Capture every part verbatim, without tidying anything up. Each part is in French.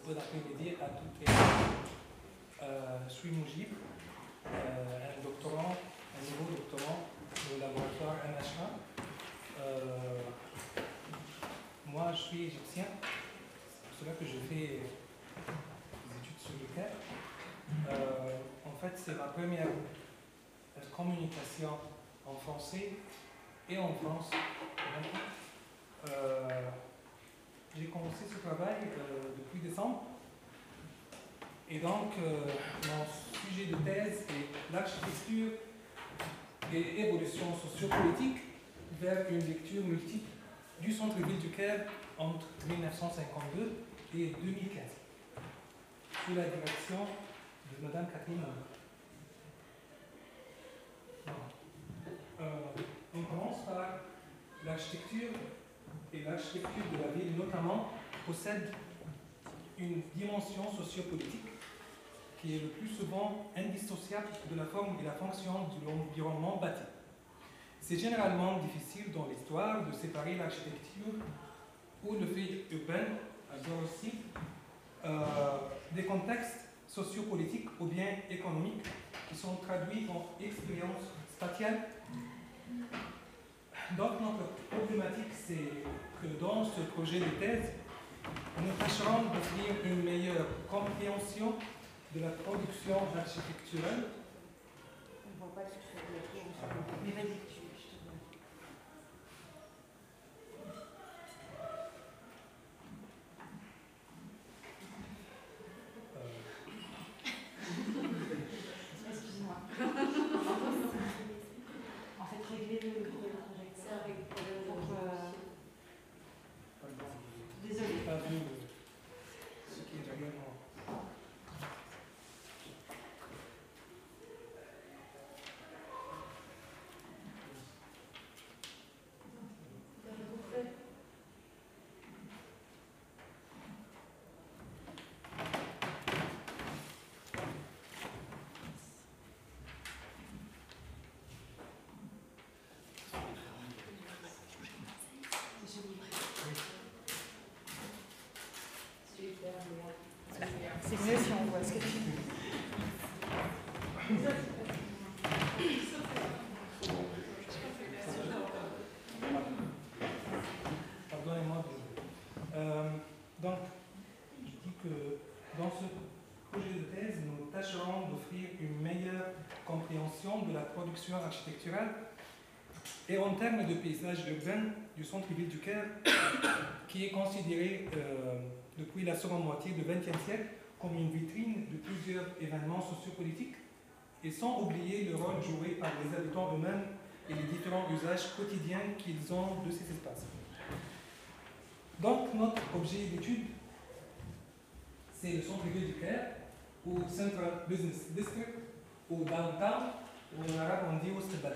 bon après-midi à toutes et à tous. Euh, je suis Moujib, euh, un doctorant, un nouveau doctorant au laboratoire N H un. Euh, moi, je suis égyptien, c'est pour cela que je fais des études sur le Caire. Euh, en fait, c'est ma première communication en français et en France. Euh, J'ai commencé ce travail euh, depuis décembre. Et donc, euh, mon sujet de thèse est l'architecture et évolution sociopolitique vers une lecture multiple du centre-ville du Caire entre mille neuf cent cinquante-deux et deux mille quinze, sous la direction de Madame Catherine Moulin. Euh, on commence par l'architecture, et l'architecture de la ville notamment possède une dimension sociopolitique qui est le plus souvent indissociable de la forme et la fonction de l'environnement bâti. C'est généralement difficile dans l'histoire de séparer l'architecture ou le fait urbain, aussi, euh, des contextes sociopolitiques ou bien économiques qui sont traduits en expériences spatiales. Donc notre problématique, c'est que dans ce projet de thèse, nous tâcherons d'offrir une meilleure compréhension de la production architecturale. On ne voit pas ce que tu veux dire. Mais vas-y, je te vois. Excuse-moi. En fait, régler le projecteur avec le problème de désolé. Pas vu ce qui est réellement. C'est mieux si on voit ce que tu dis. Pardonnez-moi. Euh, donc, je dis que dans ce projet de thèse, nous tâcherons d'offrir une meilleure compréhension de la production architecturale et en termes de paysage urbain du centre-ville du Caire, qui est considéré euh, depuis la seconde moitié du vingtième siècle comme une vitrine de plusieurs événements sociopolitiques, et sans oublier le rôle joué par les habitants eux-mêmes et les différents usages quotidiens qu'ils ont de ces espaces. Donc, notre objet d'étude, c'est le centre-ville du Caire, ou Central Business District, ou Downtown, ou en arabe on dit Oustebal.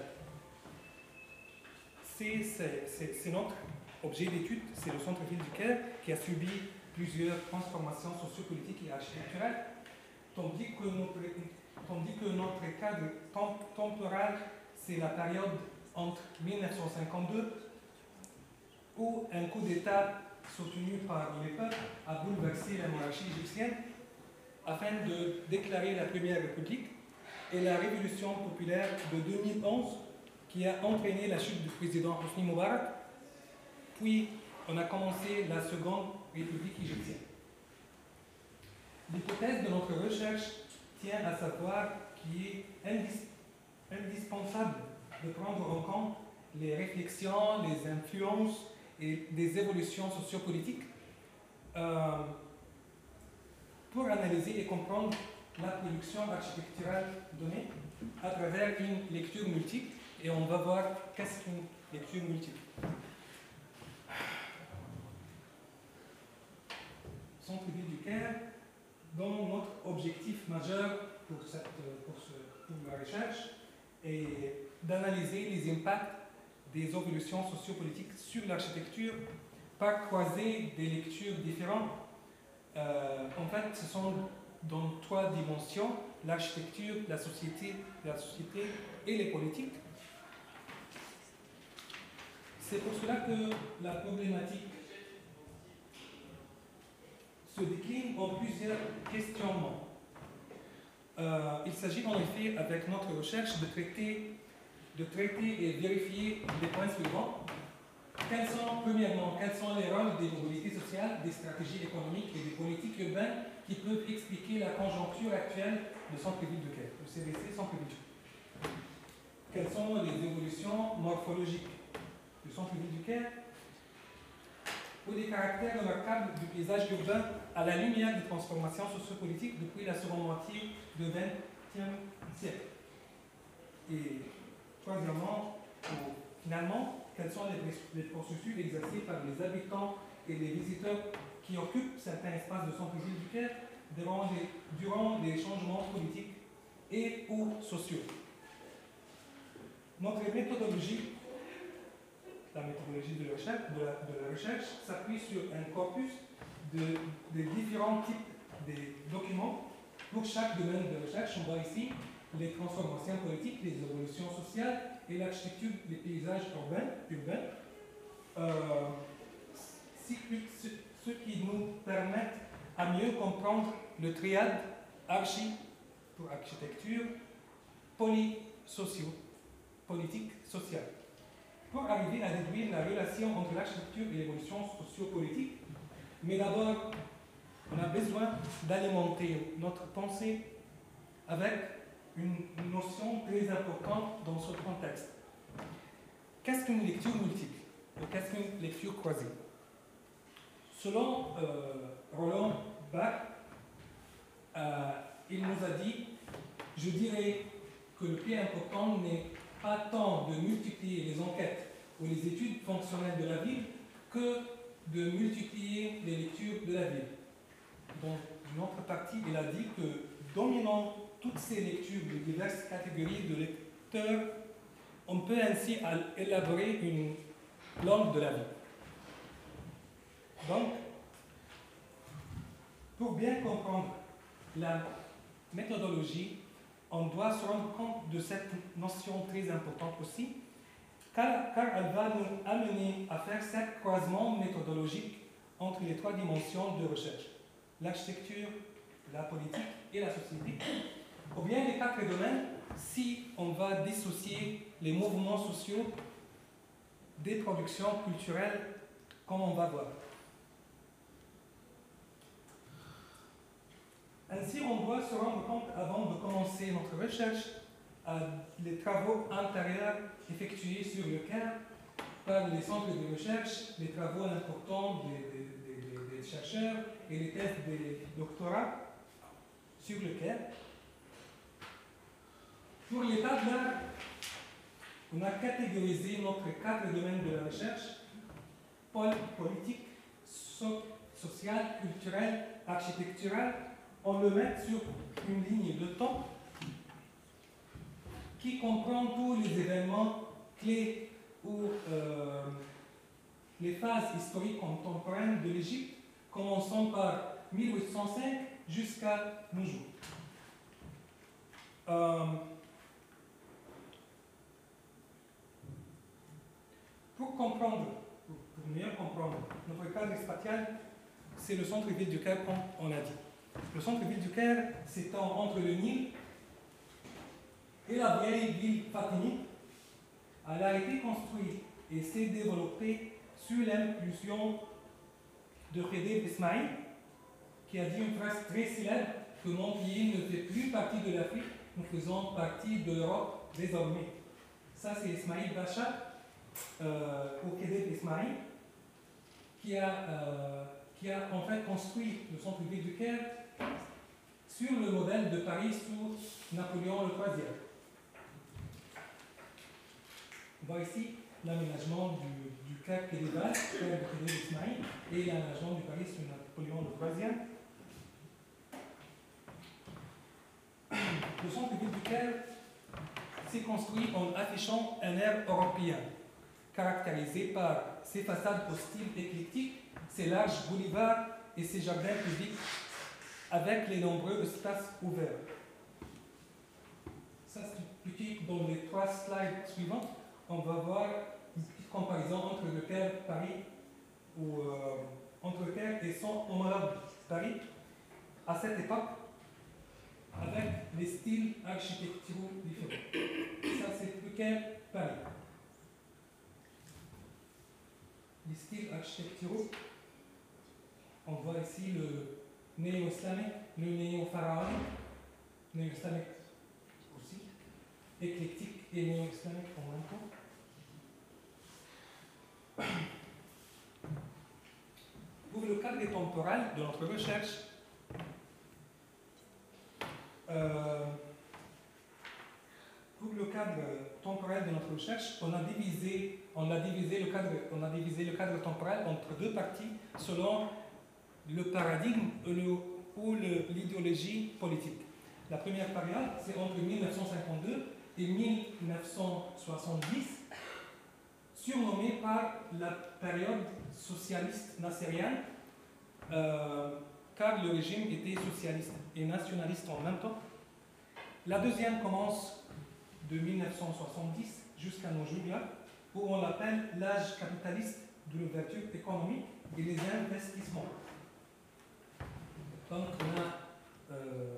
C'est notre objet d'étude, c'est le centre-ville du Caire qui a subi plusieurs transformations sociopolitiques et architecturales, tandis que notre, tandis que notre cadre temp temporel, c'est la période entre mille neuf cent cinquante-deux, où un coup d'État soutenu par les peuples a bouleversé la monarchie égyptienne afin de déclarer la Première République, et la révolution populaire de deux mille onze qui a entraîné la chute du président Hosni Moubarak, puis on a commencé la Seconde République égyptienne. L'hypothèse de notre recherche tient à savoir qu'il est indis indispensable de prendre en compte les réflexions, les influences et des évolutions sociopolitiques euh, pour analyser et comprendre la production architecturale donnée à travers une lecture multiple, et on va voir qu'est-ce qu'une lecture multiple. Centre-ville du Caire, dont notre objectif majeur pour, cette, pour, ce, pour la recherche est d'analyser les impacts des évolutions sociopolitiques sur l'architecture par croiser des lectures différentes. Euh, en fait, ce sont dans trois dimensions: l'architecture, la société, la société et les politiques. C'est pour cela que la problématique se décline en plusieurs questionnements. Euh, il s'agit en effet, avec notre recherche, de traiter, de traiter et vérifier les points suivants. Quels sont, premièrement, quels sont les rôles des mobilités sociales, des stratégies économiques et des politiques urbaines qui peuvent expliquer la conjoncture actuelle de centre-ville de Caire, le C D C centre-ville. Quelles sont les évolutions morphologiques du centre-ville du Caire ou des caractères remarquables du paysage urbain à la lumière des transformations sociopolitiques depuis la seconde moitié du vingtième siècle. Et troisièmement, finalement, quels sont les, les processus exercés par les habitants et les visiteurs qui occupent certains espaces de centre-ville du Caire durant les, durant les changements politiques et ou sociaux. Notre méthodologie, la méthodologie de la recherche, de la, de la recherche s'appuie sur un corpus de, de différents types de documents pour chaque domaine de recherche. On voit ici les transformations politiques, les évolutions sociales et l'architecture des paysages urbains, urbains euh, ce qui nous permet à mieux comprendre le triade archi pour architecture, poly-socio, politique sociale. Pour arriver à déduire la relation entre l'architecture et l'évolution socio-politique, mais d'abord, on a besoin d'alimenter notre pensée avec une notion très importante dans ce contexte. Qu'est-ce qu'une lecture multiple ou qu'est-ce qu'une lecture croisée? Selon euh, Roland Barthes, euh, il nous a dit, je dirais que le plus important n'est pas tant de multiplier les enquêtes ou les études fonctionnelles de la ville que de multiplier les lectures de la ville. Dans une autre partie, il a dit que dominant toutes ces lectures de diverses catégories de lecteurs, on peut ainsi élaborer une langue de la vie. Donc, pour bien comprendre la méthodologie, on doit se rendre compte de cette notion très importante aussi, car, car elle va nous amener à faire ce croisement méthodologique entre les trois dimensions de recherche, l'architecture, la politique et la société, ou bien les quatre domaines si on va dissocier les mouvements sociaux des productions culturelles, comme on va voir. Ainsi, on doit se rendre compte, avant de commencer notre recherche, à les travaux antérieurs effectués sur le Caire par les centres de recherche, les travaux importants des, des, des, des chercheurs et les thèses des doctorats sur le Caire. Pour l'état de l'art, on a catégorisé notre quatre domaines de la recherche: politique, so social, culturel, architectural. On le met sur une ligne de temps qui comprend tous les événements clés ou euh, les phases historiques contemporaines de l'Égypte, commençant par mille huit cent cinq jusqu'à nos jours. Euh, pour comprendre, pour, pour mieux comprendre notre cadre spatial, c'est le centre-ville du Caire, comme on a dit. Le centre-ville du Caire s'étend entre le Nil et la vieille ville fatimide. Elle a été construite et s'est développée sous l'impulsion de Khedive Ismaïl, qui a dit une phrase très célèbre que mon pays ne fait plus partie de l'Afrique, nous faisons partie de l'Europe désormais. Ça, c'est Ismaïl Bacha, euh, ou Khedive Ismaïl, qui a, euh, qui a en fait construit le centre-ville du Caire sur le modèle de Paris sous Napoléon le troisième. On voit ici l'aménagement du, du Caire Kédéval, frère de Khedive Ismaïl, et l'aménagement du Paris sous Napoléon le troisième. Le centre-ville du Caire s'est construit en affichant un air européen, caractérisé par ses façades au style éclectique, ses larges boulevards et ses jardins publics, avec les nombreux espaces ouverts. Ça, c'est petit. Dans les trois slides suivants, on va voir une petite comparaison entre le Caire Paris ou euh, entre le Caire et son homologue Paris, à cette époque, avec des styles architecturaux différents. Ça, c'est le Caire, Paris. Les styles architecturaux, on voit ici le néo-islamique, le néo-pharaonique, néo-islamique aussi, éclectique et néo-islamique en même temps. Pour le cadre temporel de notre recherche, euh, pour le cadre temporel de notre recherche, on a divisé, on a divisé le cadre, on a divisé le cadre temporel entre deux parties selon le paradigme ou l'idéologie politique. La première période, c'est entre mille neuf cent cinquante-deux et mille neuf cent soixante-dix, surnommée par la période socialiste nassérienne, euh, car le régime était socialiste et nationaliste en même temps. La deuxième commence de mille neuf cent soixante-dix jusqu'à nos jours, là, où on l'appelle l'âge capitaliste de l'ouverture économique et les investissements. Donc, on a euh,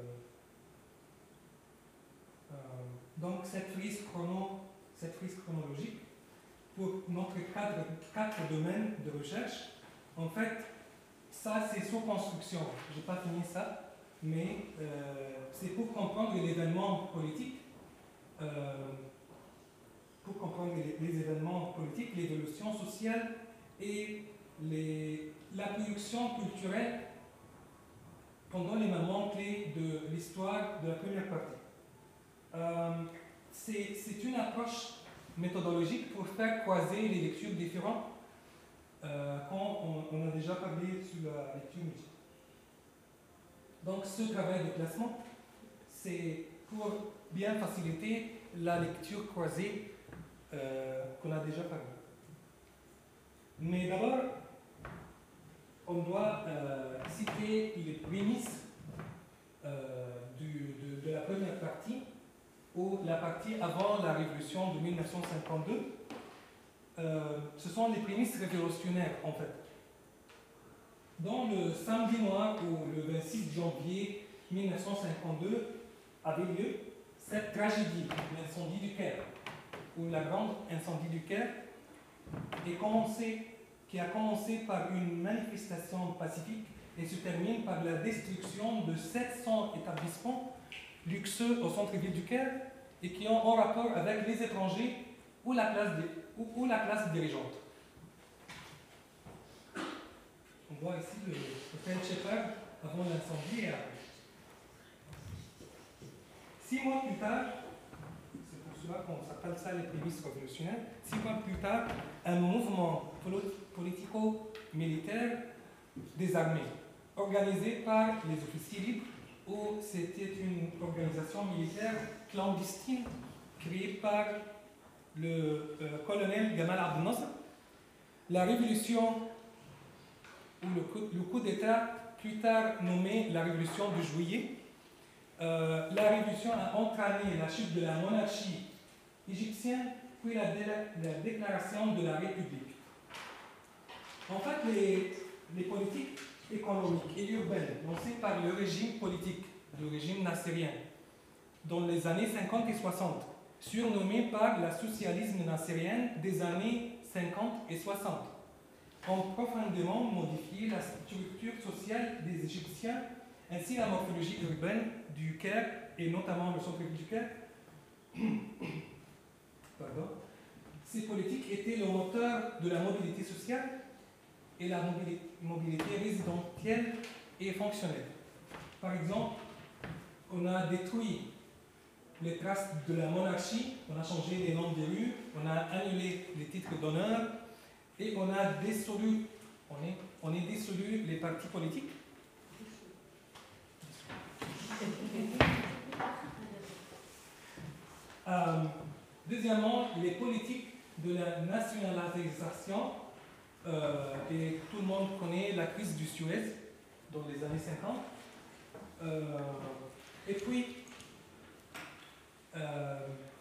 euh, donc cette frise, chrono, cette frise chronologique pour notre cadre, quatre domaines de recherche. En fait, ça c'est sous construction. Je n'ai pas fini ça, mais euh, c'est pour comprendre l'événement politique, euh, pour comprendre les, les événements politiques, l'évolution sociale et les, la production culturelle pendant les moments clés de l'histoire de la première partie. Euh, c'est une approche méthodologique pour faire croiser les lectures différentes euh, quand on, on a déjà parlé sur la lecture multiple. Donc ce travail de classement, c'est pour bien faciliter la lecture croisée euh, qu'on a déjà parlé. Mais d'abord, on doit euh, citer les prémices euh, du, de, de la première partie, ou la partie avant la révolution de mille neuf cent cinquante-deux. Euh, ce sont les prémices révolutionnaires, en fait. Dans le samedi noir, ou le vingt-six janvier mille neuf cent cinquante-deux, avait lieu cette tragédie, l'incendie du Caire, ou la grande incendie du Caire, et commencé qui a commencé par une manifestation pacifique et se termine par la destruction de sept cents établissements luxueux au centre-ville du Caire et qui ont en rapport avec les étrangers ou la classe, de, ou, ou la classe dirigeante. On voit ici le, le French Shepherd avant l'incendie et après. Six mois plus tard, c'est pour cela qu'on s'appelle ça les prémices révolutionnaires, six mois plus tard, un mouvement politico-militaire des armées, organisé par les officiers libres, où c'était une organisation militaire clandestine créée par le euh, colonel Gamal Abdel Nasser. La révolution, ou le coup, le coup d'État, plus tard nommé la révolution de juillet, euh, la révolution a entraîné la chute de la monarchie égyptienne, puis la, la déclaration de la République. En fait, les, les politiques économiques et urbaines lancées par le régime politique, le régime nassérien, dans les années cinquante et soixante, surnommé par la socialisme nassérien des années cinquante et soixante, ont profondément modifié la structure sociale des Égyptiens, ainsi la morphologie urbaine du Caire, et notamment le centre-ville du Caire. Pardon. Ces politiques étaient le moteur de la mobilité sociale et la mobilité résidentielle et fonctionnelle. Par exemple, on a détruit les traces de la monarchie, on a changé les noms des rues, on a annulé les titres d'honneur et on a dissolu, on est, on est dissolu les partis politiques. Euh, deuxièmement, les politiques de la nationalisation. Euh, et tout le monde connaît la crise du Suez dans les années cinquante. Euh, et puis, euh,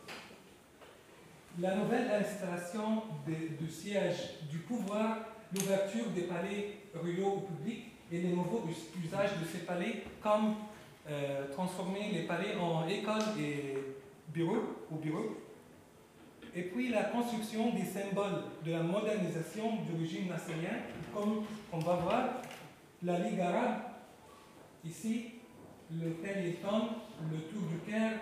la nouvelle installation du siège du pouvoir, l'ouverture des palais royaux au public et les nouveaux us- usages de ces palais, comme euh, transformer les palais en écoles et bureaux ou bureaux. Et puis la construction des symboles de la modernisation du régime nassérien, comme on va voir, la Ligue arabe, ici, le Tel Hilton, le Tour du Caire,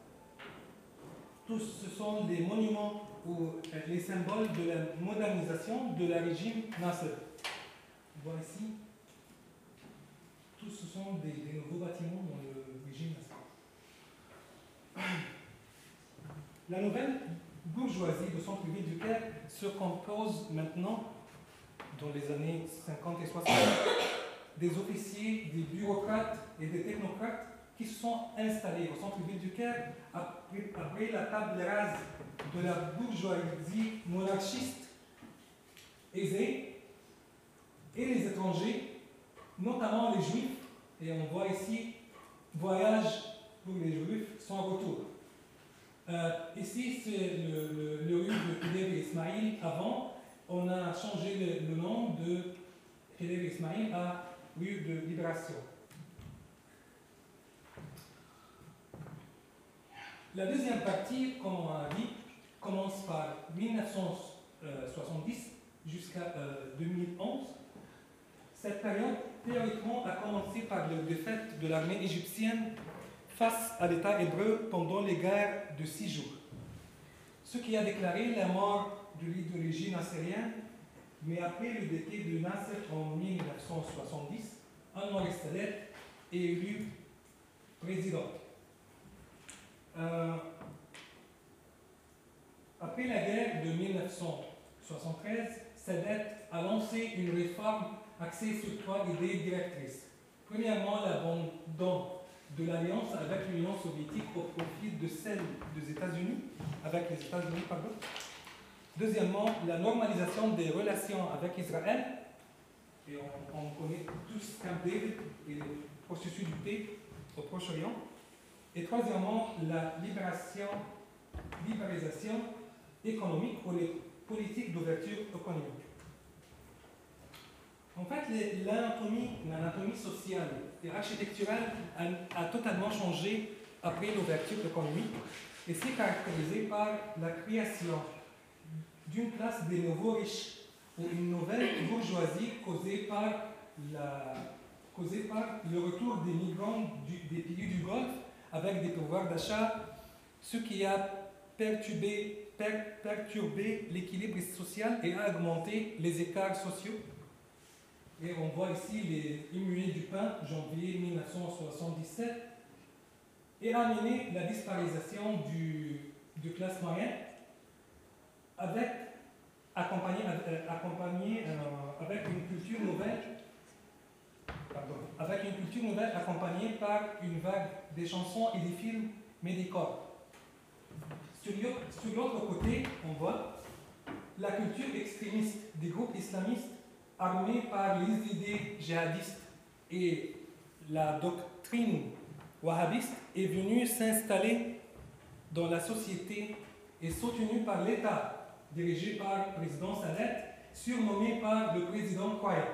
tous ce sont des monuments ou euh, les symboles de la modernisation de la régime Nasser. On voit ici, tous ce sont des, des nouveaux bâtiments dans le régime Nasser. La nouvelle bourgeoisie du centre-ville du Caire se compose maintenant, dans les années cinquante et soixante, des officiers, des bureaucrates et des technocrates qui se sont installés au centre-ville du Caire après, après la table rase de la bourgeoisie monarchiste aisée et les étrangers, notamment les juifs, et on voit ici voyage pour les juifs sans retour. Euh, ici, c'est le, le, le rue de Khedive Ismail. Avant, on a changé le, le nom de Khedive Ismail à rue de Libération. La deuxième partie, comme on a dit, commence par mille neuf cent soixante-dix jusqu'à euh, deux mille onze. Cette période, théoriquement, a commencé par la défaite de l'armée égyptienne face à l'État hébreu pendant les guerres de six jours, ce qui a déclaré la mort de l'idéologie nassérienne. Mais après le décès de Nasser en mille neuf cent soixante-dix, Anwar el-Sadat est élu président. Euh, après la guerre de mille neuf cent soixante-treize, Sadat a lancé une réforme axée sur trois idées directrices. Premièrement, l'abandon de l'alliance avec l'Union soviétique au profit de celle des États-Unis, avec les États-Unis, pardon. Deuxièmement, la normalisation des relations avec Israël, et on, on connaît tous Camp David et le processus du paix au Proche-Orient. Et troisièmement, la libération, libéralisation économique ou les politiques d'ouverture économique. En fait, l'anatomie, l'anatomie sociale et architecturale a, a totalement changé après l'ouverture économique et c'est caractérisé par la création d'une classe des nouveaux riches ou une nouvelle bourgeoisie causée par, la, causée par le retour des migrants du, des pays du Golfe avec des pouvoirs d'achat, ce qui a perturbé, per, perturbé l'équilibre social et a augmenté les écarts sociaux. Et on voit ici les immunés du pain, janvier mille neuf cent soixante-dix-sept, et a amené la disparition du, de classe moyenne, avec, accompagné, euh, accompagné euh, avec une culture nouvelle, pardon, avec une culture nouvelle accompagnée par une vague des chansons et des films médicaux. Sur l'autre côté, on voit la culture extrémiste des groupes islamistes armés par les idées djihadistes et la doctrine wahhabiste est venue s'installer dans la société et soutenue par l'État, dirigé par le président Sadat, surnommé par le président Kouaï.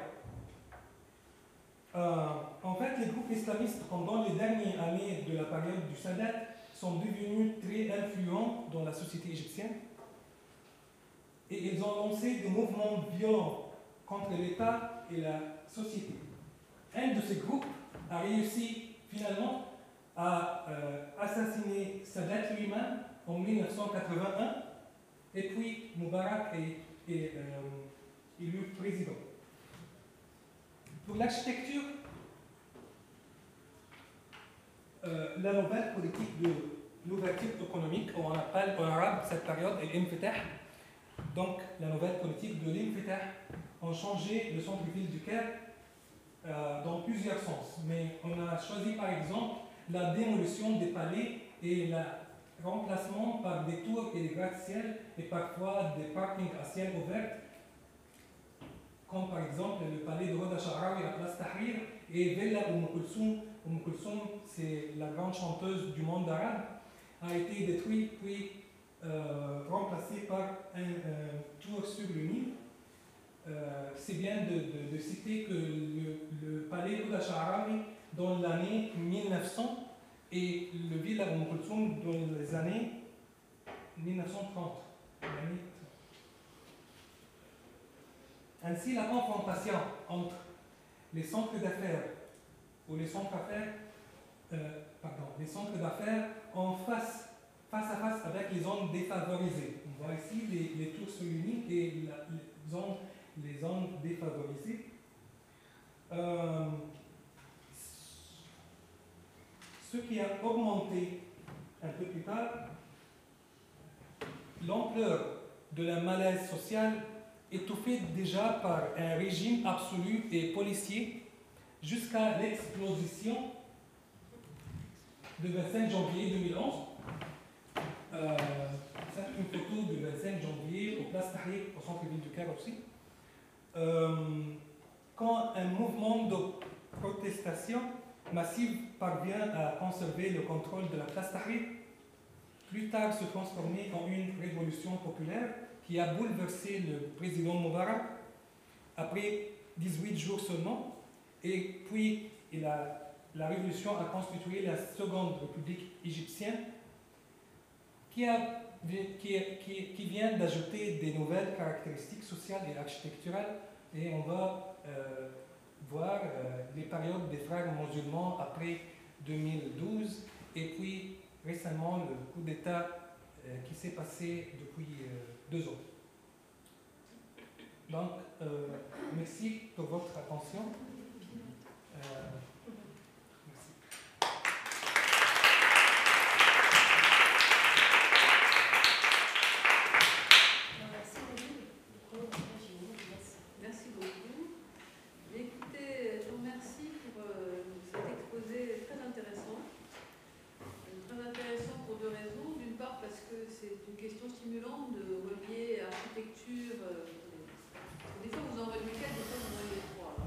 Euh, en fait, les groupes islamistes, pendant les dernières années de la période du Sadat, sont devenus très influents dans la société égyptienne et ils ont lancé des mouvements violents contre l'État et la société. Un de ces groupes a réussi finalement à euh, assassiner Sadat lui-même en mille neuf cent quatre-vingt-un et puis Moubarak est, est euh, élu président. Pour l'architecture, euh, la nouvelle politique de l'ouverture économique, on appelle en arabe cette période l'infitah, donc la nouvelle politique de l'infitah, ont changé le centre-ville du Caire euh, dans plusieurs sens. Mais on a choisi par exemple la démolition des palais et le remplacement par des tours et des gratte-ciel et parfois des parkings à ciel ouvert, comme par exemple le palais de Roda Sha'rawi à Place Tahrir et Villa Umm Kulsoum. Umm Kulsoum, c'est la grande chanteuse du monde arabe, a été détruit puis euh, remplacé par un euh, tour sur le Nil. euh, c'est bien de, de, de citer que le, le palais Ouda Sha'arawi, dans l'année mille neuf cents, et le villa Umm Kulthum dans les années mille neuf cent trente. Ainsi, la confrontation entre les centres d'affaires ou les centres d'affaires, euh, pardon, les centres d'affaires en face, face à face avec les zones défavorisées. On voit ici les, les tours soulignées et la, les, zones, les zones défavorisées. Euh, ce qui a augmenté un peu plus tard l'ampleur de la malaise sociale, étouffée déjà par un régime absolu et policier jusqu'à l'explosion du vingt-cinq janvier deux mille onze. Euh, c'est une photo du vingt-cinq janvier au Place Tahrir, au centre-ville du Caire aussi. Euh, quand un mouvement de protestation massive parvient à conserver le contrôle de la Place Tahrir, plus tard se transformer en une révolution populaire qui a bouleversé le président Moubarak après dix-huit jours seulement, et puis il a, la révolution a constitué la seconde république égyptienne qui, a, qui, qui, qui vient d'ajouter des nouvelles caractéristiques sociales et architecturales, et on va euh, voir euh, les périodes des frères musulmans après deux mille douze, et puis récemment le coup d'État euh, qui s'est passé depuis euh, deux ans. Donc, euh, merci pour votre attention. Euh, merci. Merci beaucoup. Écoutez, je vous remercie pour euh, cet exposé très intéressant. Très intéressant pour deux raisons. D'une part parce que c'est une question stimulante de relier architecture. Euh, des fois vous en reliez quatre, des fois vous en reliez trois. Alors,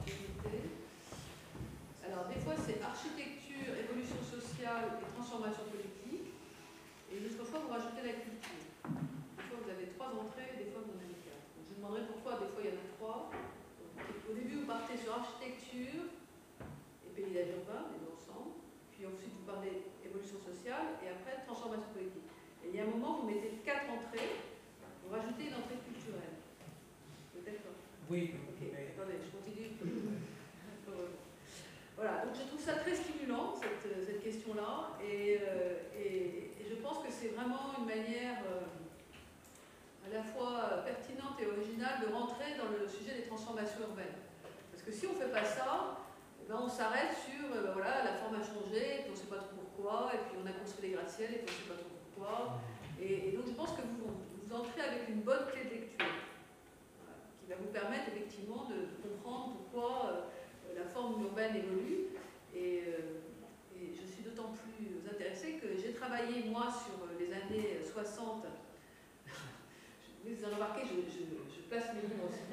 Alors des fois c'est architecture, évolution sociale et transformation politique. Et d'autres fois vous rajoutez la culture. Des fois vous avez trois entrées, des fois vous en avez quatre. Donc, je vous demanderai pourquoi des fois il y en a trois. Donc, au début vous partez sur architecture et paysage urbain, les deux ensemble. Puis ensuite vous parlez évolution sociale et après transformation politique. Et il y a un moment, vous mettez quatre entrées, vous rajoutez une entrée culturelle. Peut-être pas. Oui. Ok, mais... attendez, je continue. Voilà, donc je trouve ça très stimulant, cette, cette question-là, et, euh, et, et je pense que c'est vraiment une manière euh, à la fois pertinente et originale de rentrer dans le sujet des transformations urbaines. Parce que si on ne fait pas ça, ben on s'arrête sur, ben voilà, la forme a changé, et puis on ne sait pas trop pourquoi, et puis on a construit des gratte-ciel, et puis on ne sait pas trop pourquoi. Et, et donc je pense que vous, vous entrez avec une bonne clé de lecture, voilà, qui va vous permettre effectivement de comprendre pourquoi euh, la forme urbaine évolue. Et, euh, et je suis d'autant plus intéressée que j'ai travaillé, moi, sur les années soixante. Vous avez remarqué, je, je, je place mes livres aussi.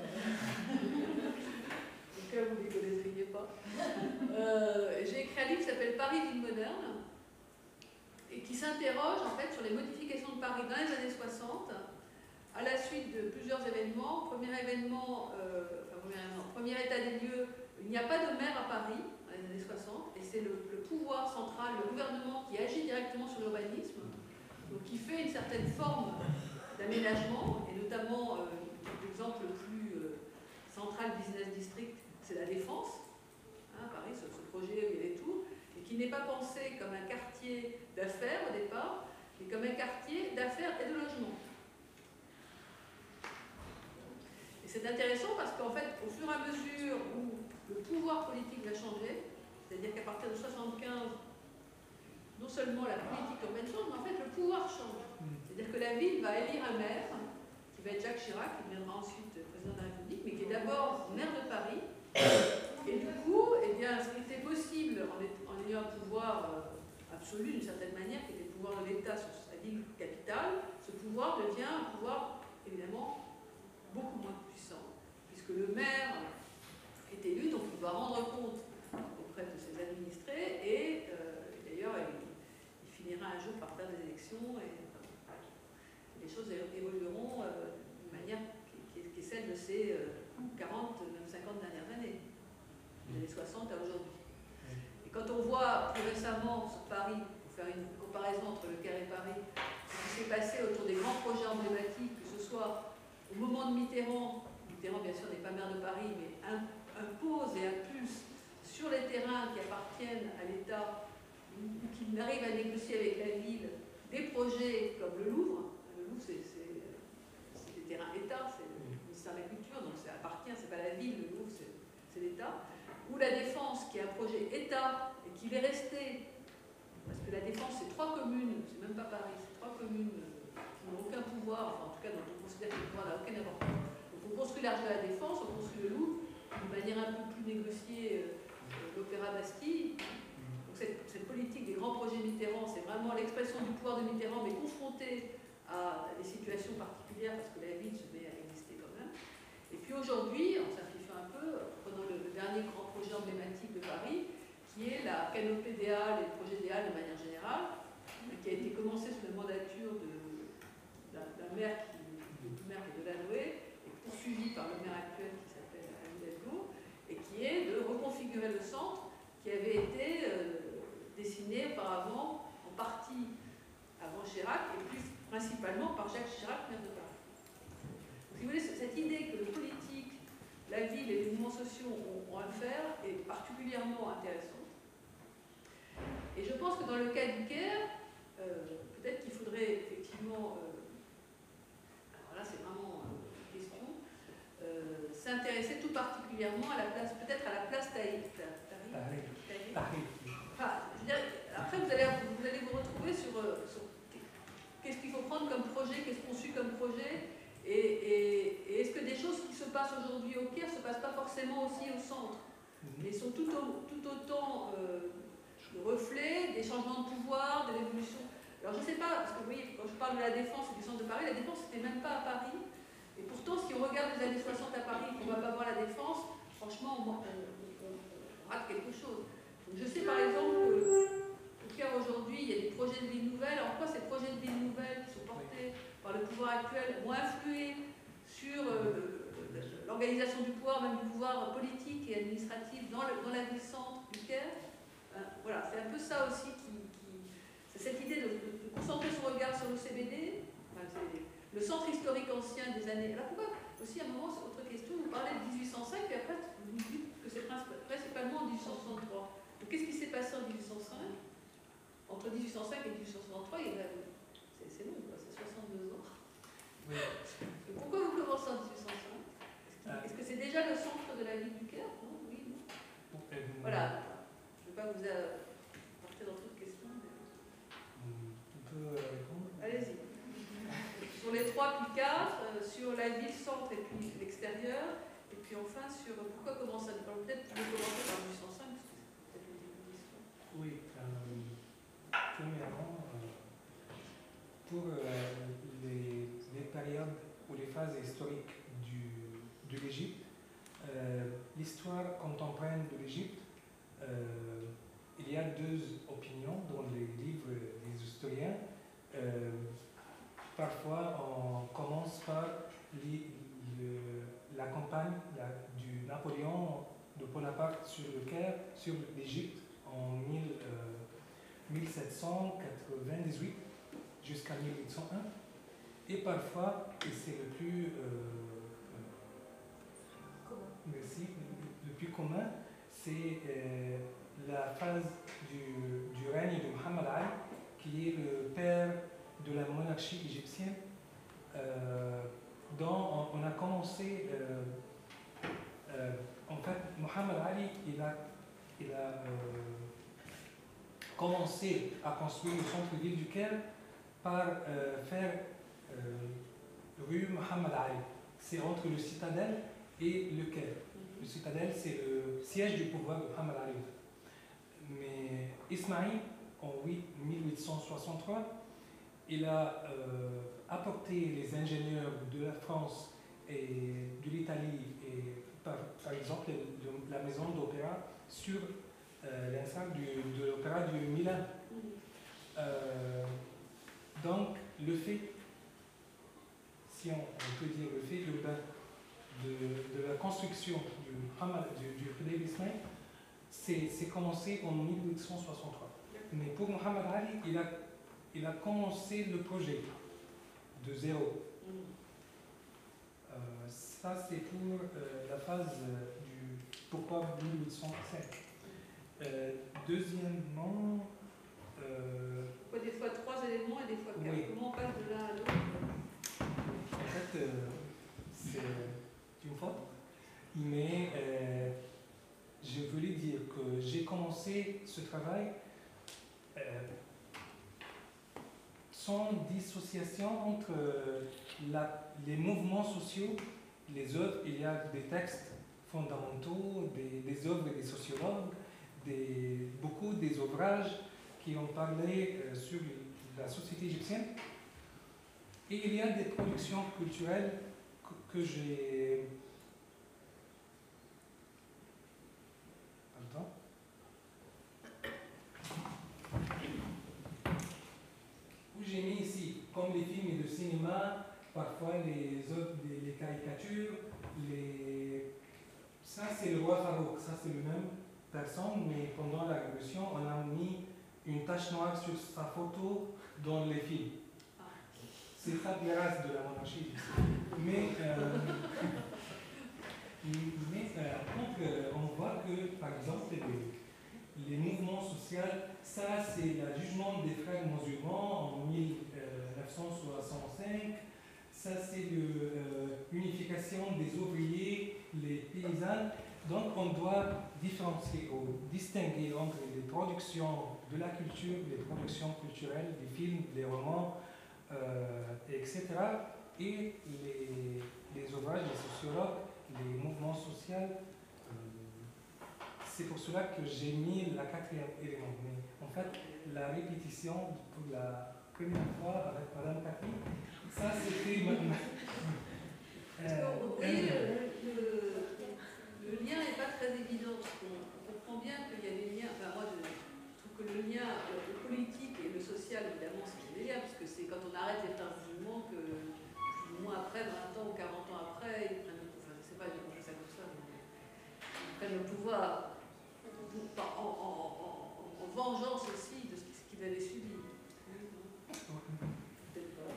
Vous ne les connaisseriez pas. Euh, J'ai écrit un livre qui s'appelle Paris ville moderne et qui s'interroge en fait sur les modifications de Paris dans les années soixante à la suite de plusieurs événements. Premier événement, euh, enfin, premier, événement, premier état des lieux, il n'y a pas de maire à Paris dans les années soixante et c'est le, le pouvoir central, le gouvernement qui agit directement sur l'urbanisme, donc qui fait une certaine forme d'aménagement et notamment euh, l'exemple le plus euh, central business district, c'est la Défense, hein, Paris, ce, ce projet où il y a les tours, et qui n'est pas pensé comme un quartier d'affaires au départ, mais comme un quartier d'affaires et de logement. Et c'est intéressant parce qu'en fait, au fur et à mesure où le pouvoir politique va changer, c'est-à-dire qu'à partir de soixante-quinze, non seulement la politique urbaine change, mais en fait le pouvoir change. C'est-à-dire que la ville va élire un maire, qui va être Jacques Chirac, qui deviendra ensuite président de la République, mais qui est d'abord maire de Paris. Et du coup, eh bien, ce qui était possible en, en ayant un pouvoir euh, absolu d'une certaine manière, qui était le pouvoir de l'État sur sa ville capitale, ce pouvoir devient un pouvoir évidemment beaucoup moins puissant, puisque le maire est élu, donc il doit rendre compte auprès de ses administrés, et euh, d'ailleurs il, il finira un jour par faire des élections, et euh, les choses évolueront euh, d'une manière qui, qui, qui est celle de ces euh, cinquante dernières années, des années soixante à aujourd'hui. Et quand on voit plus récemment sur Paris, pour faire une comparaison entre le Caire et Paris, ce qui s'est passé autour des grands projets emblématiques, que ce soit au moment de Mitterrand, Mitterrand bien sûr n'est pas maire de Paris, mais impose et impulse sur les terrains qui appartiennent à l'État ou qui arrive à négocier avec la ville des projets comme le Louvre. Le Louvre, c'est des terrains État, c'est le ministère de la Culture, donc ça appartient, c'est pas la ville, le Louvre, c'est l'État. Ou la Défense, qui est un projet État et qui va rester, parce que la Défense, c'est trois communes, c'est même pas Paris, c'est trois communes qui n'ont aucun pouvoir, enfin en tout cas dont on considère que le pouvoir n'a aucune importance. Donc on construit l'arche de la Défense, on construit le Louvre, d'une manière un peu plus négociée, euh, l'Opéra Bastille. Donc cette, cette politique des grands projets Mitterrand, c'est vraiment l'expression du pouvoir de Mitterrand, mais confrontée à des situations particulières, parce que la ville se met à exister quand même. Et puis aujourd'hui, en simplifiant un peu, prenons le, le dernier grand projet emblématique de Paris, qui est la canopée des Halles et le projet des Halles de manière générale, qui a été commencé sous la mandature d'un maire qui est maire de Delanoë, et poursuivi par le maire actuel qui s'appelle Anne Hidalgo, et qui est de reconfigurer le centre qui avait été euh, dessiné auparavant, en partie avant Chirac, et plus principalement par Jacques Chirac, maire de Paris. Donc, si vous voulez, cette idée que le politique, la ville et les mouvements sociaux ont, ont à faire est particulièrement intéressante. Et je pense que dans le cas du Caire, euh, peut-être qu'il faudrait effectivement, euh, alors là c'est vraiment une question, euh, s'intéresser tout particulièrement à la place, peut-être à la place Tahrir. Enfin, je veux dire, après vous allez, vous allez vous retrouver sur, sur qu'est-ce qu'il faut prendre comme projet, qu'est-ce qu'on suit comme projet, et, et, et est-ce que des choses qui se passent aujourd'hui au Caire ne se passent pas forcément aussi au centre, mais sont tout, au, tout autant euh, le reflet des changements de pouvoir, de l'évolution. Alors je ne sais pas, parce que vous voyez, quand je parle de la Défense et du centre de Paris, la Défense n'était même pas à Paris, et pourtant si on regarde les années soixante à Paris et qu'on ne va pas voir la Défense, franchement on, on, on, on rate quelque chose. Donc je sais par exemple qu'au Caire aujourd'hui, il y a des projets de ville nouvelle. En quoi ces projets de ville nouvelle qui sont portés par le pouvoir actuel ont influé sur euh, l'organisation du pouvoir, même du pouvoir politique et administratif dans, le, dans la ville-centre du Caire? euh, Voilà, c'est un peu ça aussi qui... qui c'est cette idée de, de, de concentrer son regard sur le C B D, enfin, le C B D, le centre historique ancien des années... Alors pourquoi aussi à un moment, c'est autre question, vous parlez de dix-huit cent cinq et après vous dites que c'est principalement en dix-huit cent soixante-trois. Donc qu'est-ce qui s'est passé en dix-huit cent cinq? Entre dix-huit cent cinq et dix-huit cent soixante-trois, c'est long, c'est soixante-deux ans. Oui. Pourquoi vous commencez en dix-huit cent cinq? Est-ce que c'est déjà le centre de la ville du Caire? Non, oui, non. Voilà. Je ne vais pas vous apporter dans toute question. Mais... On peut répondre? Allez-y. Sur les trois puis quatre, euh, sur la ville centre et puis l'extérieur, et puis enfin sur pourquoi commencer à peut-être vous commencer par dix-huit cent cinq, parce que c'est peut-être le début de l'histoire. Oui. Euh, premièrement, euh, pour euh, les, les périodes ou les phases historiques du, de l'Égypte, euh, l'histoire contemporaine de l'Égypte, euh, il y a deux opinions dans les livres des historiens. Euh, parfois, on commence par les, le, la campagne la, du Napoléon de Bonaparte sur le Caire, sur l'Égypte en mille, euh, mille sept cent quatre-vingt-dix-huit jusqu'à mille huit cent un. Et parfois, et c'est le plus euh, euh, merci, le, le plus commun, c'est euh, la phase du, du règne de Mohammed Ali, qui est le père de la monarchie égyptienne, euh, dont on, on a commencé, euh, euh, en fait, Mohammed Ali, il a, il a euh, commencé à construire le centre-ville du Caire par euh, faire euh, rue Mohammed Ali. C'est entre le Citadelle et le Caire. Le Citadelle, c'est le siège du pouvoir de Mohammed Ali. Mais Ismaïl, en mille huit cent soixante-trois, il a euh, apporté les ingénieurs de la France et de l'Italie, et par, par exemple de la maison d'opéra, sur euh, l'instar de l'opéra de Milan. Euh, donc, le fait, si on, on peut dire le fait urbain de, de la construction du, du, du Khudayb Ismail, c'est commencé en mille huit cent soixante-trois. Mais pour Mohamed Ali, il a, il a commencé le projet de zéro. Euh, ça, c'est pour euh, la phase euh, du pourquoi mille huit cent cinq. Euh, deuxièmement, euh, pourquoi des fois trois éléments et des fois quatre? Oui. Comment on passe de l'un à l'autre? En fait, euh, c'est une faute, mais euh, je voulais dire que j'ai commencé ce travail euh, sans dissociation entre la, les mouvements sociaux, les œuvres. Il y a des textes fondamentaux, des, des œuvres des sociologues, des, beaucoup des ouvrages qui ont parlé euh, sur la société égyptienne. Et il y a des productions culturelles que, que j'ai... Pardon. Où j'ai mis ici, comme les films et le cinéma, parfois les œuvres, les, les caricatures, les... ça c'est le roi Farouk, ça c'est le même personne, mais pendant la Révolution, on a mis une tache noire sur sa photo dans les films. C'est ça la race de la monarchie. Mais, euh, mais euh, donc, euh, on voit que, par exemple, les, les mouvements sociaux, ça c'est le jugement des frères musulmans en mille neuf cent soixante-cinq, ça c'est l'unification euh, des ouvriers, les paysans. Donc on doit différencier ou distinguer entre les productions de la culture, les productions culturelles, les films, les romans, Euh, et cetera. Et les, les ouvrages des sociologues, les mouvements sociaux. Euh, c'est pour cela que j'ai mis la quatrième élément. Mais en fait, la répétition pour la première fois avec Madame Cathy, ça c'était maintenant. Euh, oui, le, le, le lien n'est pas très évident. On comprend bien qu'il y a des liens. Enfin, moi, je trouve que le lien, le politique et le social, évidemment, c'est des liens, parce que c'est quand on arrête les frères musulmans que, plus ou moins après, vingt ans ou quarante ans après, ils prennent le pouvoir. Enfin, je ne sais pas, ils font ça comme ça, mais ils prennent le pouvoir en, en, en, en vengeance aussi de ce qu'ils avaient subi. Peut-être pas.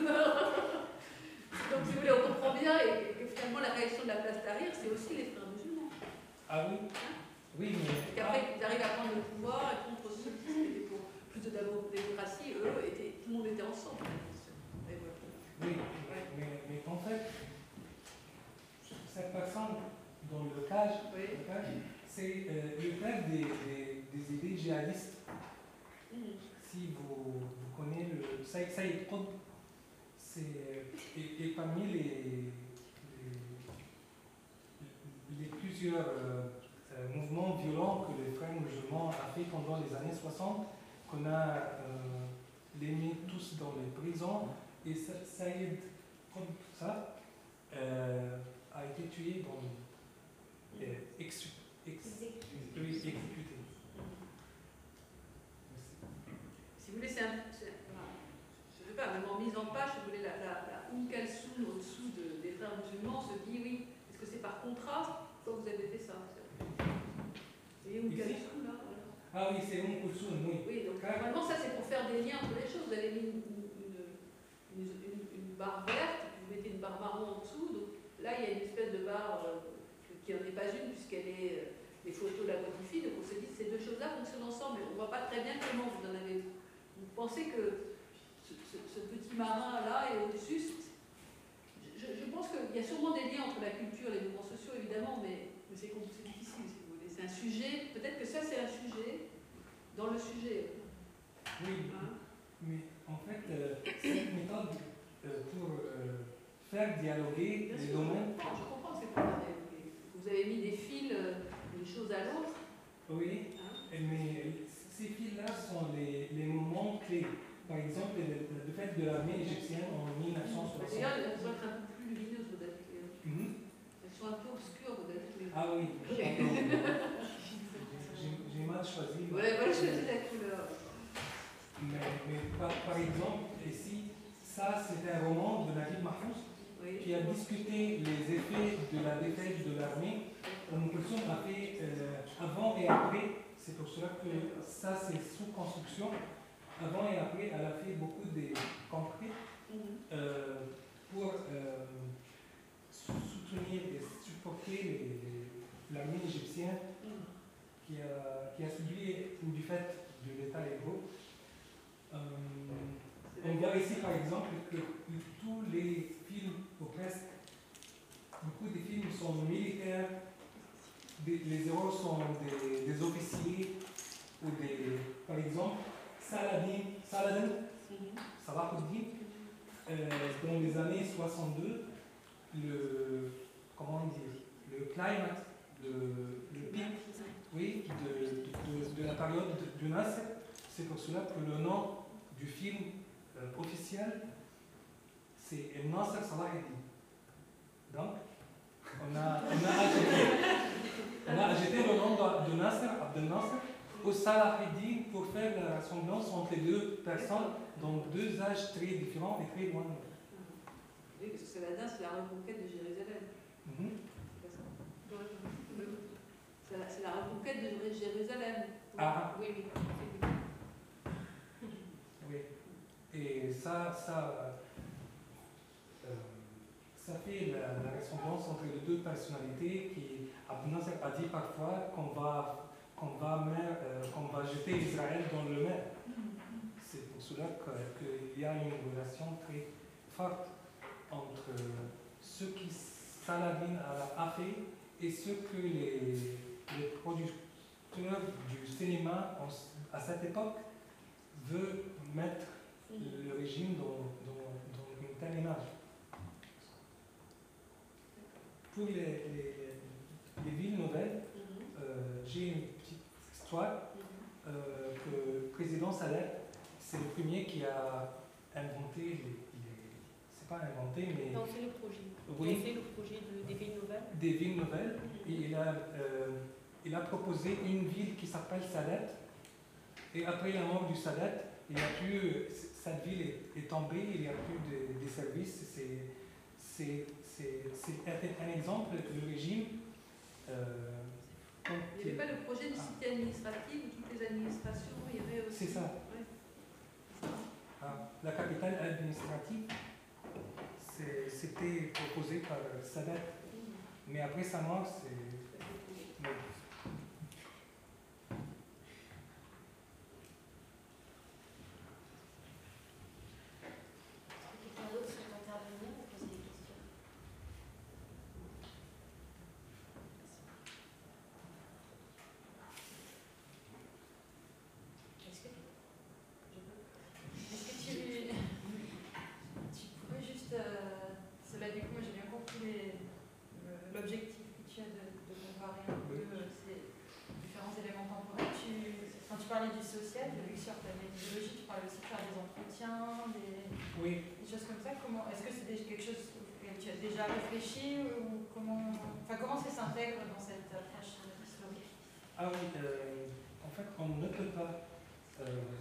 Donc, si vous voulez, on comprend bien, et, et finalement, la réaction de la place Tahrir, c'est aussi les frères musulmans. Ah oui? Hein? Oui, mais. Et après, ils arrivent à prendre le pouvoir, et contre ceux qui étaient pour plus de démocratie, eux, étaient, tout le monde était ensemble. Oui, mais, mais en fait, cette personne dans le cage, oui. c'est euh, le cas des, des, des idées djihadistes. Mmh. Si vous, vous connaissez le Saïd Saïd Qutb, c'est et, et parmi les, les, les plusieurs euh, euh, mouvements violents que les frères musulmans ont fait pendant les années soixante, qu'on a euh, les mis tous dans les prisons, et Saïd Qutb, ça, euh, a été tué dans euh, ex, ex, oui, exécuté. Si vous voulez, c'est un. Je ne sais pas, même en mise en page, si vous voulez, la, la, la Oum Kalsoum au-dessous de, des frères musulmans se dit oui, est-ce que c'est par contrat? Pourquoi vous avez fait ça? Vous voyez Oum Kalsoum là, voilà. Ah oui, c'est Oum Kalsoum, oui. Oui, donc normalement, ça c'est pour faire des liens entre les choses. Vous avez mis une, une, une, une, une barre verte, puis vous mettez une barre marron en dessous. Donc là, il y a une espèce de barre euh, qui n'en est pas une, puisqu'elle est. Euh, les photos la modifient. Donc on se dit que ces deux choses-là fonctionnent ensemble, mais on ne voit pas très bien comment vous en avez. Vous pensez que ce, ce, ce petit marin-là est au-dessus. Je, je pense qu'il y a sûrement des liens entre la culture et les mouvements sociaux, évidemment, mais, mais c'est difficile, si vous voulez. C'est un sujet, peut-être que ça, c'est un sujet dans le sujet. Oui, hein? Mais en fait, euh, cette méthode euh, pour euh, faire dialoguer Bien les sûr, domaines. Je comprends, je comprends que c'est pour faire dialoguer. Vous avez mis des fils d'une chose à l'autre. Oui, hein? Mais ces fils-là sont les, les moments clés. Par exemple, le, le fait de l'armée égyptienne en mille neuf cent soixante. D'ailleurs, elles sont un peu plus lumineuses, vos dates. Mm-hmm. Elles sont un peu obscures, vos dates. Ah oui, j'ai mal choisi. Oui, moi, je choisi la couleur. Mais, mais par, par exemple, ici, ça c'est un roman de Naguib Mahfouz. Oui. qui a discuté les effets de la défaite de l'armée. Umm Kulthum a fait euh, avant et après, c'est pour cela que ça c'est sous construction. Avant et après, elle a fait beaucoup de concrets euh, pour euh, soutenir et supporter les- les- l'armée égyptienne qui a, qui a subi du fait de l'État hébreu. Euh, on voit ici par exemple que tous les films, ou presque, beaucoup de films sont militaires, des- les héros sont des, des officiers, ou des, par exemple, Saladin, Saladin, Salahuddin, euh, dans les années soixante-deux, le, comment dire, le climax, le, le pic, oui, de, de, de la période du Nasser. C'est pour cela que le nom du film euh, officiel, c'est El Nasser Salahuddin. Donc, on a, on a, ajouté, on a ajouté le nom de, de Nasser, Abdel Nasser, au Salahuddin pour faire la ressemblance entre les deux personnes dans deux âges très différents et très loin. Oui, parce que Saladin, c'est la reconquête de Jérusalem. Mm-hmm. C'est pas ça. C'est la, c'est la reconquête de Jérusalem. Ah. Oui, oui. Oui. Et ça, ça, euh, ça fait la, la ressemblance entre les deux personnalités qui, Abdel Nasser a dit parfois qu'on va, qu'on va, mer, euh, qu'on va jeter Israël dans le mer. C'est pour cela que- qu'il y a une relation très forte entre ce qui Saladin a, a fait et ce que les, les producteurs du cinéma en- à cette époque veulent mettre le régime dans, dans, dans une telle image. Pour les, les, les villes nouvelles, euh, j'ai une petite histoire euh, que le président Salah, c'est le premier qui a inventé les, les c'est pas inventé, mais Non, c'est le projet. oui, C'est le projet de, des villes nouvelles. des villes nouvelles. Et il a, euh, il a proposé une ville qui s'appelle Sadat. Et après la mort du Sadat, il y a plus, cette ville est, est tombée, il n'y a plus de, de services. C'est, c'est, c'est, c'est un exemple du régime. Euh, quand Il n'y avait pas le projet de cité administrative où toutes les administrations, il y avait aussi. C'est ça. Ouais. Ah, la capitale administrative, c'est- c'était proposé par Sadat. Mais après sa mort, c'est. Oui. Quelqu'un d'autre souhaite intervenir ou poser des questions? Est-ce que je peux Est-ce que tu, tu pourrais juste, euh, cela du coup, moi j'ai bien compris les- le- l'objectif que tu as de, de comparer un peu euh, ces différents éléments temporels. Tu, quand tu parlais du social, de vu que sur ta méthodologie, tu parlais aussi de faire des entretiens, des, Oui. des choses comme ça. Comment, est-ce que c'est des- quelque chose auquel tu as déjà réfléchi ou comment, enfin, comment ça s'intègre dans cette approche historique? Ah oui, euh, en fait, on ne peut pas. Euh,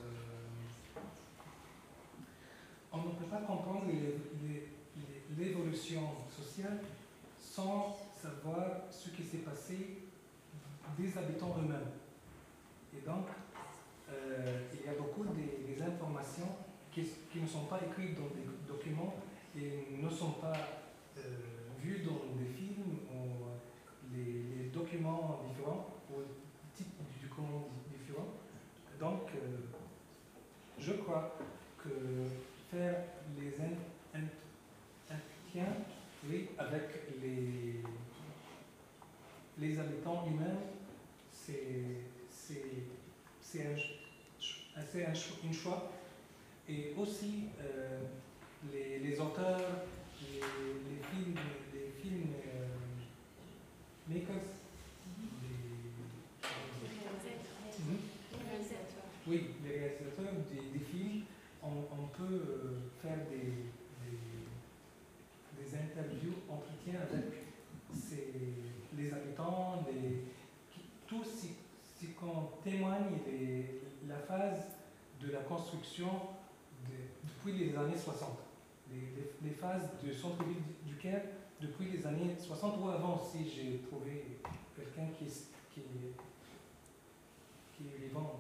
on ne peut pas comprendre les- les- les- l'évolution sociale sans savoir ce qui s'est passé des habitants eux-mêmes. Et donc, euh, il y a beaucoup des, des informations qui, qui ne sont pas écrites dans des documents et ne sont pas euh, vues dans des films ou les, les documents différents ou types de documents différents. Donc, euh, je crois que faire les en- en- entretiens oui, avec les, les habitants humains, c'est c'est- c'est un, ch- c'est un, ch- une choix. Et aussi, euh, les, les auteurs, les, les films, les films euh, makers, les- Mhm. Oui, les réalisateurs des, des films, on, on peut euh, faire des, des, des interviews, entretiens avec ces, les habitants, les, qui- tout ce, ce qu'on témoigne de la phase de la construction de- depuis les années soixante. les, les, les phases de centre-ville du Caire depuis les années soixante ou avant, si j'ai trouvé quelqu'un qui, qui, qui est vivant.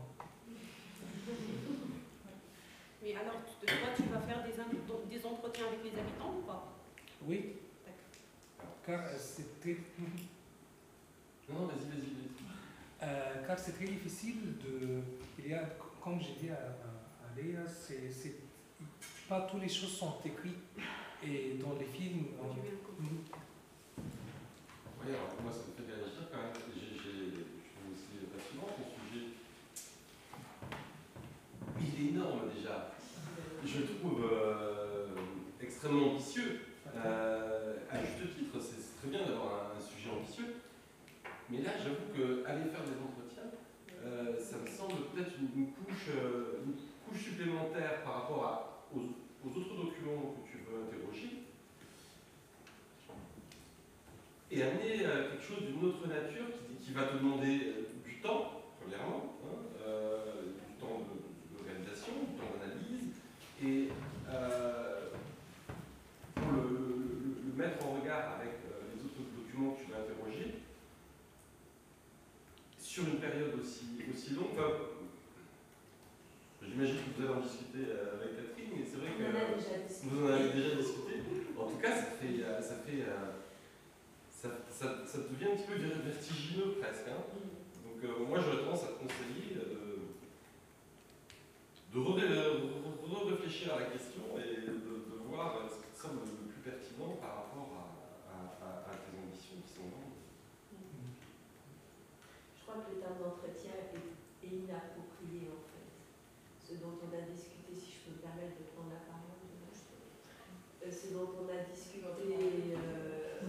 Mais alors, toi, tu vas faire des, des entretiens avec les habitants ou pas? Oui, car c'est très, Non, vas-y, vas-y, vas-y. euh, car c'est très difficile de. Il y a, comme j'ai dit à, à, à Léa, c'est, c'est, pas toutes les choses sont écrites et dans les films. On, mm, Oui, alors moi ça me fait réagir quand même. J'ai, j'ai, je trouve aussi fascinant ce sujet. Il est énorme déjà. Je le trouve euh, extrêmement ambitieux. Euh, à juste titre, c'est, c'est très bien d'avoir un, un sujet ambitieux. Mais là, j'avoue qu'aller faire des entretiens, euh, ça me semble peut-être une, une, couche, euh, une couche supplémentaire par rapport à, aux, aux autres documents que tu veux interroger. Et amener euh, quelque chose d'une autre nature qui, qui va te demander euh, du temps, premièrement, hein, euh, du temps de, de réalisation, du temps d'analyse, et euh, pour le, le, le mettre en regard avec euh, les autres documents que tu vas interroger, sur une période aussi, aussi longue. Enfin, j'imagine que vous allez en discuter avec Catherine, mais c'est vrai que vous en avez déjà discuté. En tout cas, ça fait, ça fait Ça, ça, ça devient un petit peu vertigineux presque. Hein. Donc euh, moi j'aurais tendance à te conseiller euh, de re-réfléchir à la question et de, de voir ce qui te semble le plus pertinent par rapport à, à, à, à tes ambitions qui sont grandes. Je crois que le terme d'entretien est, est inapproprié en fait. Ce dont on a discuté, si je peux me permettre de prendre la parole, euh, ce dont on a discuté euh,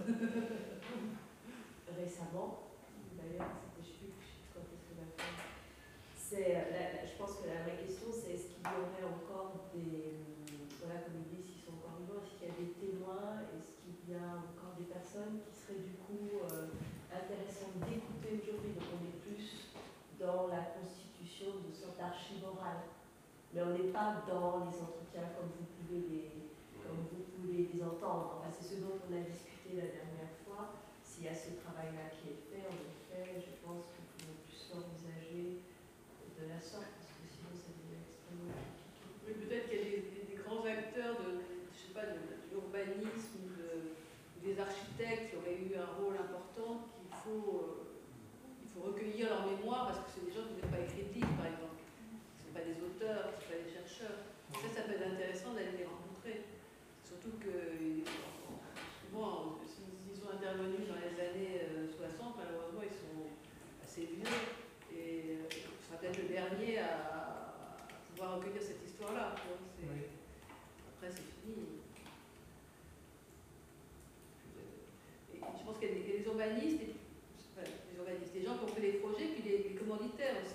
récemment, d'ailleurs, je ne sais plus quand est-ce qu'on a fait. C'est, la, la, je pense que la vraie question, c'est est-ce qu'il y aurait encore des, voilà, comme ils disent, s'ils sont encore vivants, est-ce qu'il y a des témoins, est-ce qu'il y a encore des personnes qui seraient du coup euh, intéressantes d'écouter aujourd'hui. Donc on est plus dans la constitution de sorte d'archive orale, mais on n'est pas dans les entretiens comme vous pouvez les, comme vous pouvez les entendre. Enfin, c'est ce dont on a discuté la dernière fois. S'il y a ce travail-là qui est fait, en effet, je pense qu'il faut plus l'envisager de la sorte, parce que sinon ça devient extrêmement compliqué. Oui, peut-être qu'il y a des, des, des grands acteurs de, je sais pas, de, de l'urbanisme, de, des architectes qui auraient eu un rôle important qu'il faut, euh, il faut recueillir leur mémoire, parce que c'est des gens qui n'ont pas écrit de livres, par exemple. Ce ne sont pas des auteurs, ce ne sont pas des chercheurs. Ça, ça peut être intéressant d'aller les rencontrer. Surtout que, bon, s'ils sont intervenus dans les années soixante, malheureusement, ils sont assez vieux. Et euh, ce sera peut-être le dernier à, à pouvoir recueillir cette histoire-là. Oui. Après, c'est fini. Et je pense qu'il y a des, des urbanistes, et, enfin, des urbanistes, des gens qui ont fait des projets, puis les, les commanditaires aussi.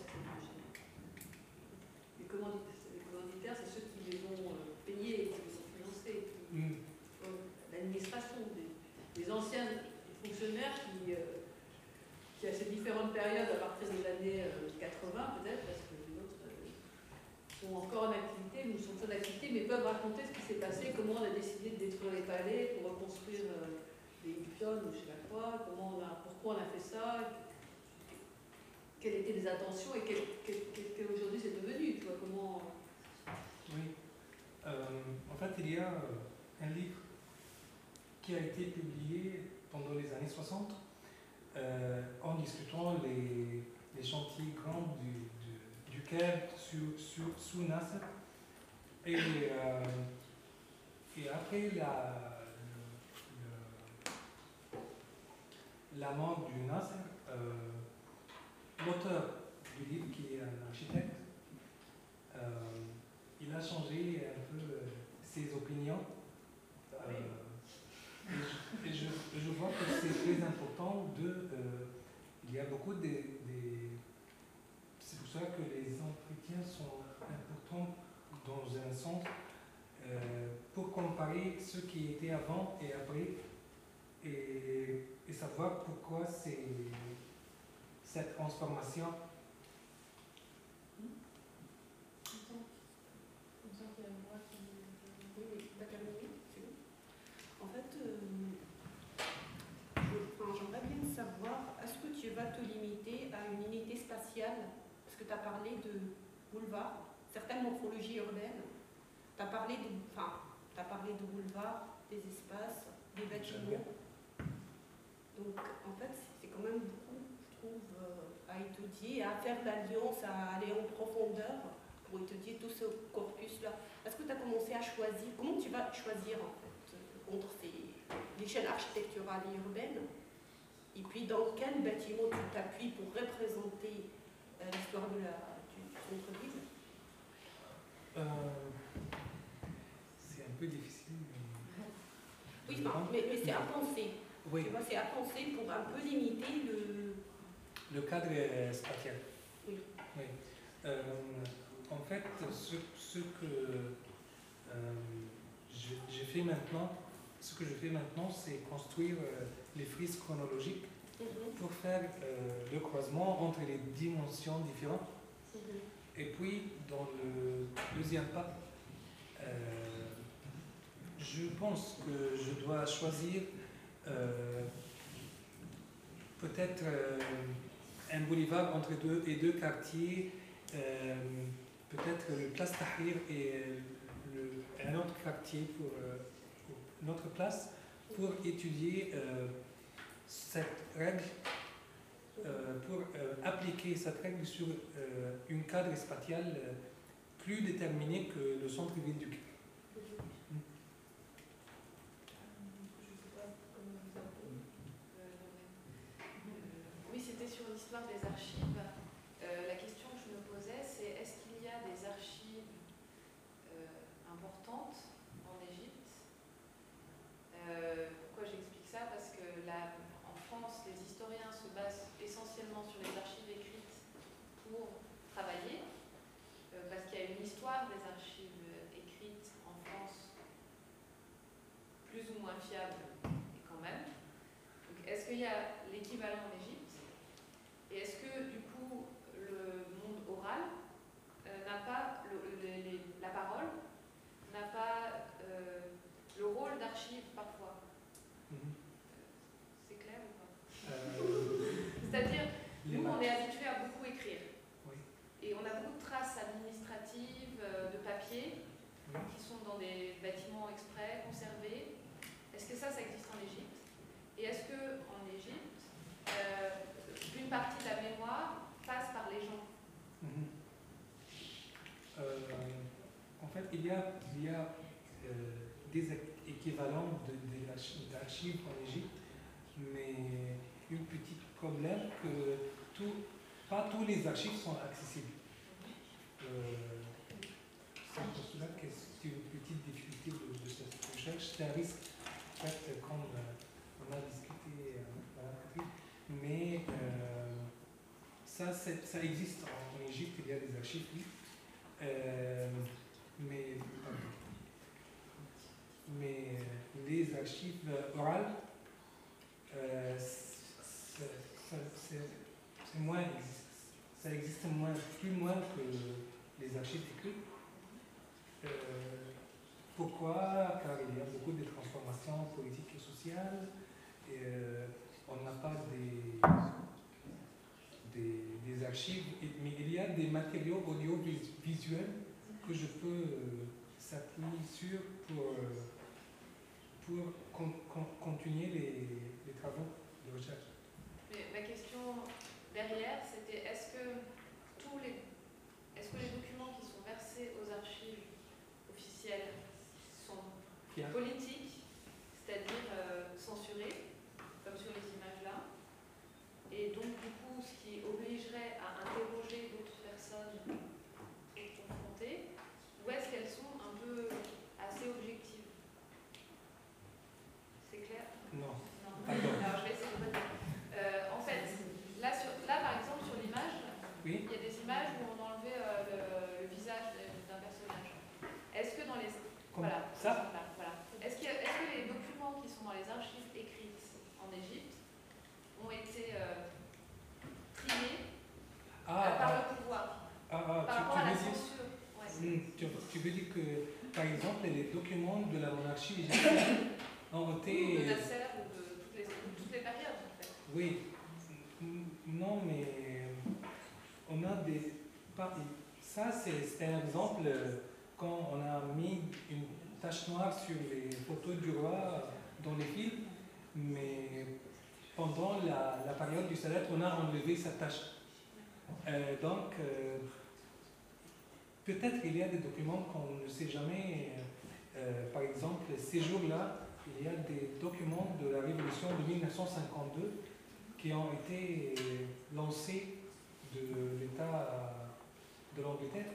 Les commanditaires, les commanditaires, c'est ceux qui les ont euh, payés, qui les ont financés. Qui, mm. L'administration, des, des anciens fonctionnaires qui, euh, qui, à ces différentes périodes, à partir des années euh, quatre-vingts peut-être, parce que les autres euh, sont encore en activité, ou sont en activité, mais peuvent raconter ce qui s'est passé, comment on a décidé de détruire les palais pour reconstruire euh, les pionnes ou je ne sais pas quoi, comment on a, pourquoi on a fait ça, quelles étaient les intentions et qu'aujourd'hui c'est devenu, tu vois, comment... Oui. Euh, en fait, il y a un livre qui a été publié pendant les années soixante euh, en discutant les, les chantiers grands du, du, du Caire sous, sous, sous Nasser. Et, euh, et après la, le, le, la mort du Nasser, euh, l'auteur du livre, qui est un architecte, euh, il a changé un peu ses opinions. Euh, et je, et je, je vois que c'est très important de... Euh, il y a beaucoup de... de c'est pour ça que les entretiens sont importants dans un sens euh, pour comparer ce qui était avant et après et, et savoir pourquoi c'est cette transformation. Il me semble qu'il y a une voix qui... Oui, oui, pas terminé. boulevard, certaines morphologies urbaines. Tu as parlé de, enfin, t'as parlé de boulevard, des espaces, des bâtiments. Donc en fait, c'est quand même beaucoup, je trouve, euh, à étudier, à faire l'alliance, à aller en profondeur pour étudier tout ce corpus-là. Est-ce que tu as commencé à choisir, comment tu vas choisir en fait, euh, entre ces, l'échelle architecturale et urbaine, et puis dans quel bâtiment tu t'appuies pour représenter euh, l'histoire de la, du centre-ville? Euh, c'est un peu difficile. Mais... Oui, non, mais, mais c'est à penser. Oui. C'est à penser pour un peu limiter le... Le cadre spatial. Oui. Oui. Euh, en fait, ce, ce que euh, je, je fais maintenant, ce que je fais maintenant, c'est construire euh, les frises chronologiques mm-hmm. pour faire euh, le croisement entre les dimensions différentes. Mm-hmm. Et puis, dans le deuxième pas, euh, je pense que je dois choisir euh, peut-être euh, un boulevard entre deux et deux quartiers, euh, peut-être le Place Tahrir et le, un autre quartier pour, euh, pour notre place, pour étudier euh, cette règle, euh, pour euh, appliquer cette règle sur euh, un cadre spatial euh, plus déterminé que le centre-ville du Caire. Sur l'histoire des archives, euh, la question que je me posais, c'est est-ce qu'il y a des archives euh, importantes en Égypte? euh, Pourquoi j'explique ça? Parce que là, en France, les historiens se basent essentiellement sur les archives écrites pour travailler, euh, parce qu'il y a une histoire des archives écrites en France plus ou moins fiable, et quand même. Donc, est-ce qu'il y a l'équivalent en Égypte? Et est-ce que, du coup, le monde oral euh, n'a pas, le, le, les, la parole, n'a pas euh, le rôle d'archive parfois? mm-hmm. C'est clair ou pas? euh, C'est-à-dire, nous, on est habitués à beaucoup écrire. Oui. Et on a beaucoup de traces administratives, euh, de papier, oui. qui sont dans des bâtiments exprès, conservés. Est-ce que ça, ça existe en Égypte? Et est-ce qu'en Égypte, euh, une partie de la mémoire passe par les gens? Mmh. euh, En fait, il y a, il y a euh, des équivalents de, de d'archives en Égypte, mais un petit problème que tout, pas tous les archives sont accessibles. Euh, c'est pour cela que c'est une petite difficulté de, de cette recherche. C'est un risque, en fait, comme euh, on a discuté euh, mais euh, ça, ça existe en Égypte, il y a des archives, oui. Euh, mais, mais les archives orales, euh, c'est moins, ça existe moins, plus moins que les archives écrites. Euh, pourquoi? Car il y a beaucoup de transformations politiques et sociales. Et, euh, on n'a pas des, des, des archives, mais il y a des matériaux audiovisuels que je peux euh, s'appuyer sur pour, euh, pour con, con, continuer les, les travaux de recherche. Mais ma question derrière, c'était est-ce que tous les, est-ce que les documents qui sont versés aux archives officielles sont yeah. politiques, c'est-à-dire euh, censurés, comme sur les images là, et donc du coup ce qui obligerait à interroger d'autres personnes et confronter, ou est-ce qu'elles sont un peu assez objectives? C'est clair? Non. Non. Alors je vais essayer de redire. Euh, en fait, là, sur, là par exemple sur l'image, oui. il y a des images où on a enlevé euh, le, le visage d'un personnage. Est-ce que dans les... Comme voilà, ça voilà, voilà. Est-ce que, est-ce que les documents qui sont dans les archives écrites en Égypte ont été euh, triés ah, euh, par ah, le pouvoir, ah, ah, par tu, rapport tu à la dire, censure? Ouais. tu, tu veux dire que, par exemple, les documents de la monarchie égyptienne ont été... Ou de Nasser, ou de toutes les, de toutes les périodes, en fait. Oui. Non, mais on a des... Pas, ça, c'est un exemple euh, quand on a mis une tache noire sur les photos du roi dans les films, mais pendant la, la période du Sadat, on a enlevé cette tache. Euh, donc, euh, peut-être qu'il y a des documents qu'on ne sait jamais. Euh, par exemple, ces jours-là, il y a des documents de la Révolution de mille neuf cent cinquante-deux qui ont été lancés de l'État de l'Angleterre.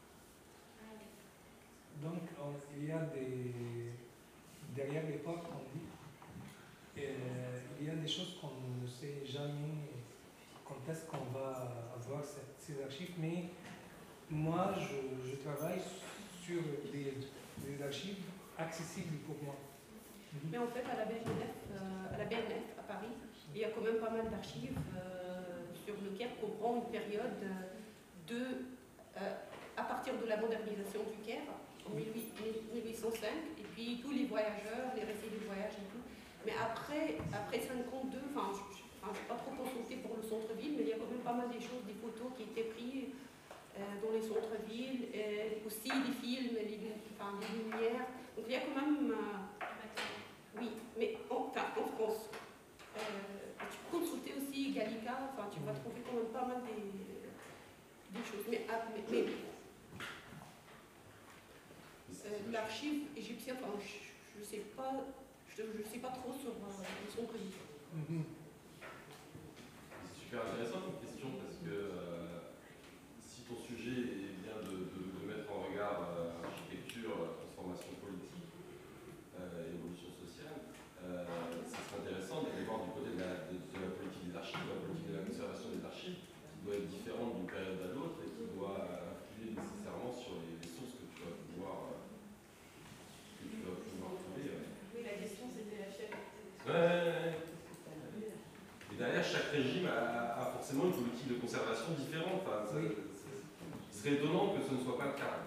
Donc, on, il y a des... Derrière les portes, on dit, euh, il y a des choses qu'on ne sait jamais quand est-ce qu'on va avoir cette, ces archives, mais moi, je, je travaille sur des, des archives accessibles pour moi. Mais en fait, à la B N F, euh, à la B N F à Paris, il y a quand même pas mal d'archives euh, sur le Caire couvrant une période de, euh, à partir de la modernisation du Caire, en mille huit cent cinq, et puis tous les voyageurs, les récits de voyage et tout. Mais après, après cinquante-deux, enfin, je n'ai pas trop consulté pour le centre-ville, mais il y a quand même pas mal des choses, des photos qui étaient prises euh, dans les centres-villes, aussi les films, les, enfin, les lumières. Donc il y a quand même... Euh, oui, mais en, enfin, en France. Euh, tu peux consulter aussi Gallica, enfin, tu vas trouver quand même pas mal des, des choses. Mais, ah, mais, mais euh, l'archive égyptienne, enfin, je ne sais pas, je, je sais pas trop sur euh, son pays. Mm-hmm. C'est super intéressant comme question parce que euh, si ton sujet est bien de, de, de mettre en regard euh, architecture, transformation politique, euh, évolution sociale, euh, ça serait intéressant d'aller voir du côté de la, de, de la politique des archives, de la politique de la conservation des archives, qui doit être différente d'une période à l'autre et qui doit influer nécessairement sur les, les sources que tu vas pouvoir, que tu vas pouvoir trouver. Ouais. Oui, la question c'était la chef. Ouais. Et derrière, chaque régime a, a forcément une politique de conservation différente. Enfin, ça, Oui. Ce serait étonnant que ce ne soit pas le cas.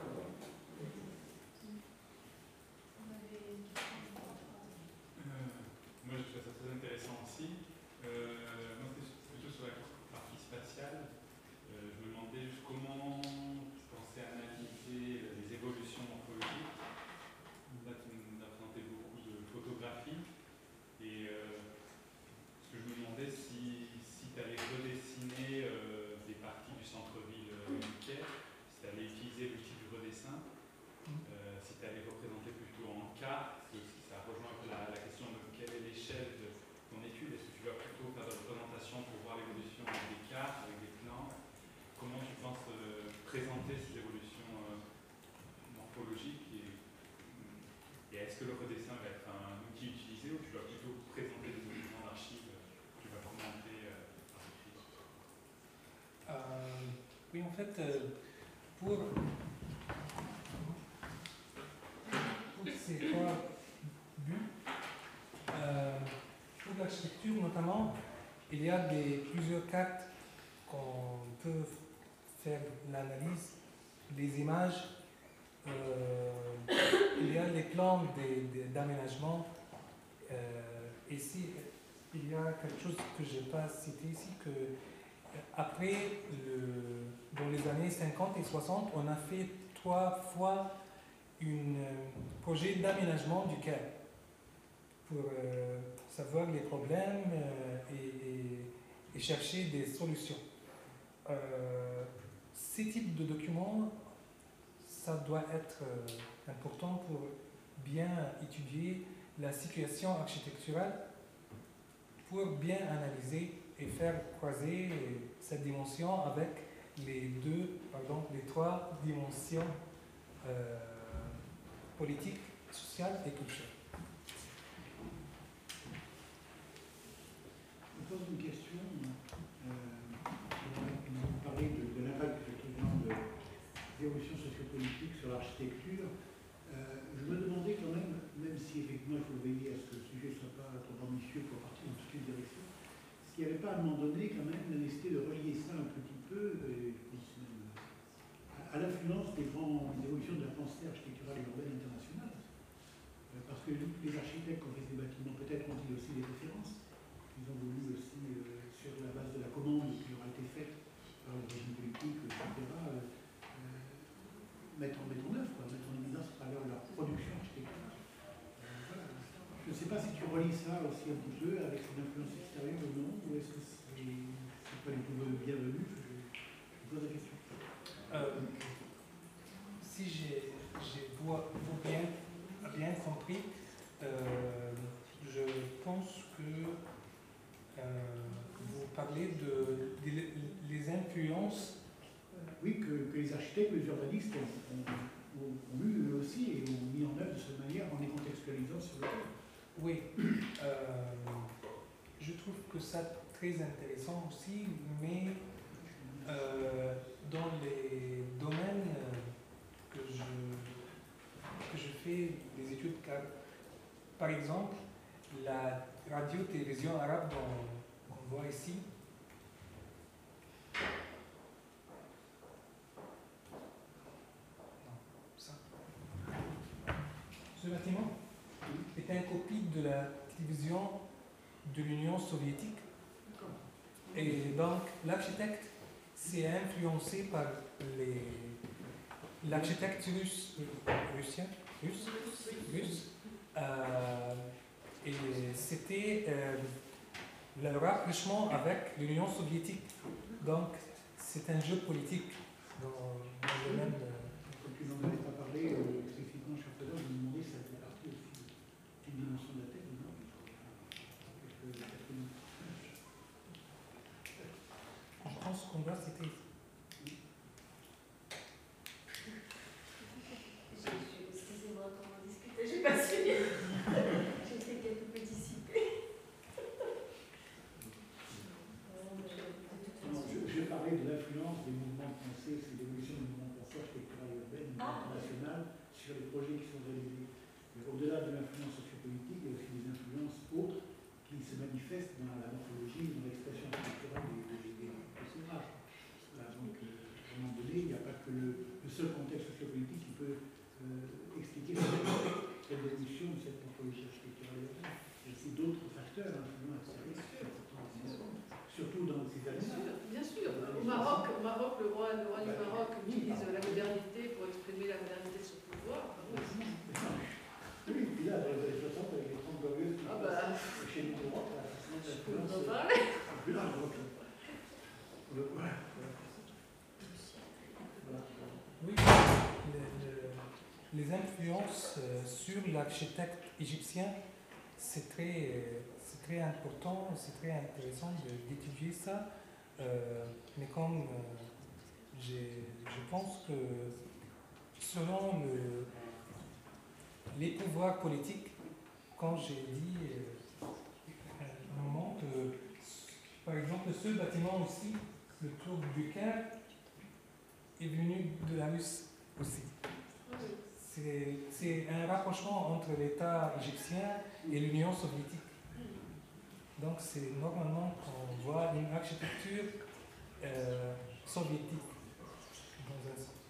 Moi, je trouve ça très intéressant aussi. Euh, moi, c'était plutôt sur la partie spatiale. Euh, je me demandais juste comment tu pensais analyser les évolutions morphologiques. Là, tu nous as présenté beaucoup de photographies. Et euh, ce que je me demandais, si, si tu allais redessiner euh, des parties du centre-ville euh, du Caire, si tu allais utiliser l'outil du redessin, euh, si tu allais représenter plutôt en carte, parce que ça rejoint un peu la, la question de quelle est l'échelle de ton étude. Est-ce que tu vas plutôt faire de la représentation pour voir l'évolution avec des cartes, avec des plans? Comment tu penses euh, présenter ces évolutions euh, morphologiques et, et est-ce que le redessin va être un outil utilisé ou tu vas plutôt présenter des documents d'archives que tu vas commenter euh, par écrit? Euh, oui, en fait, euh, pour, pour ces trois buts, euh, pour l'architecture notamment, il y a des, plusieurs cartes qu'on peut faire l'analyse des images. Euh, il y a les plans d'aménagement. Euh, ici, il y a quelque chose que je n'ai pas cité ici, que après, le, dans les années cinquante et soixante, on a fait trois fois un projet d'aménagement du Caire pour euh, savoir les problèmes euh, et, et, et chercher des solutions. Euh, ces types de documents, ça doit être euh, important pour bien étudier la situation architecturale, pour bien analyser et faire croiser cette dimension avec les deux, pardon, les trois dimensions euh, politiques, sociales et culturelles. Je pose une question. Euh, vous parlez de, de l'impact effectivement de l'évolution sociopolitique sur l'architecture. Euh, je me demandais quand même, même si effectivement il faut veiller à ce que le sujet ne soit pas trop ambitieux pour partir dans toutes les directions, est-ce qu'il n'y avait pas à un moment donné quand même la nécessité de relier ça un petit peu et, je pense même, à, à l'influence des grandes évolutions de la pensée architecturale et urbaine internationale? euh, Parce que les architectes qui ont fait ces bâtiments peut-être ont-ils aussi des références. Ils ont voulu aussi, euh, sur la base de la commande qui leur a été faite par le régime politique, et cetera, euh, mettre en, mettre en œuvre, quoi, mettre en évidence à travers leur production architecturale. Euh, voilà. Je ne sais pas si tu relis ça aussi un petit peu avec une influence extérieure ou non, ou est-ce que c'est pas du tout bienvenu? Je, je pose la question. Euh, si j'ai bien, bien compris, euh, je pense que euh, vous parlez de, de, de les influences. Oui, que, que les architectes, les urbanistes ont, ont, ont eu eux aussi et ont mis en œuvre de cette manière en les contextualisant sur le terrain. Oui, euh, je trouve que ça très intéressant aussi, mais euh, dans les domaines que je, que je fais des études, car, par exemple, la radio-télévision arabe dont on voit ici, ce bâtiment est une copie de la télévision de l'Union soviétique. Et donc, l'architecte s'est influencé par l'architecte russe, russien, russe, russe euh, et c'était euh, le rapprochement avec l'Union soviétique. Donc, c'est un jeu politique dans, dans le domaine. Comme tu n'en avais pas parlé euh, explicitement chaque fois, je me demandais si ça fait partie aussi d'une dimension de la tête, non? Je pense qu'on doit citer. Excusez-moi, comment discuter, j'ai pas suivi. J'étais quelque peu dissipée. Non, je, je parlais de l'influence des mouvements français, c'est l'évolution des mouvements français architectural urbaine, Ah. international, sur les projets qui sont réalisés. Au-delà de l'influence sociopolitique, il y a aussi des influences autres qui se manifestent dans la morphologie, dans l'expression architecturale des, des, des, des ouvrages. Voilà, donc, euh, à un moment donné, il n'y a pas que le, le seul contexte sociopolitique qui peut euh, expliquer cette évolution de cette morphologie architecturale urbaine. Il y a aussi d'autres facteurs influents extérieurs, surtout dans ces années. Bien sûr, au Maroc, au Maroc, le roi, le roi du Maroc utilise la modernité pour exprimer la modernité de son pouvoir. Oui, et puis là, dans les années soixante, avec les trente glorieuses qui Ah passent bah. chez nous, on a forcément de Je peux vous en l'influence. parler. Plus large, donc. Voilà. Voilà. Oui, le, le, les influences euh, sur l'architecte égyptien, c'est très, c'est très important, c'est très intéressant d'étudier ça. Euh, mais comme euh, je pense que selon le, les pouvoirs politiques, quand j'ai dit euh, à un moment que, par exemple, ce bâtiment aussi, le tour du Caire, est venu de la Russie aussi. C'est un rapprochement entre l'État égyptien et l'Union soviétique. Donc c'est normalement qu'on voit une architecture euh, soviétique dans un sens.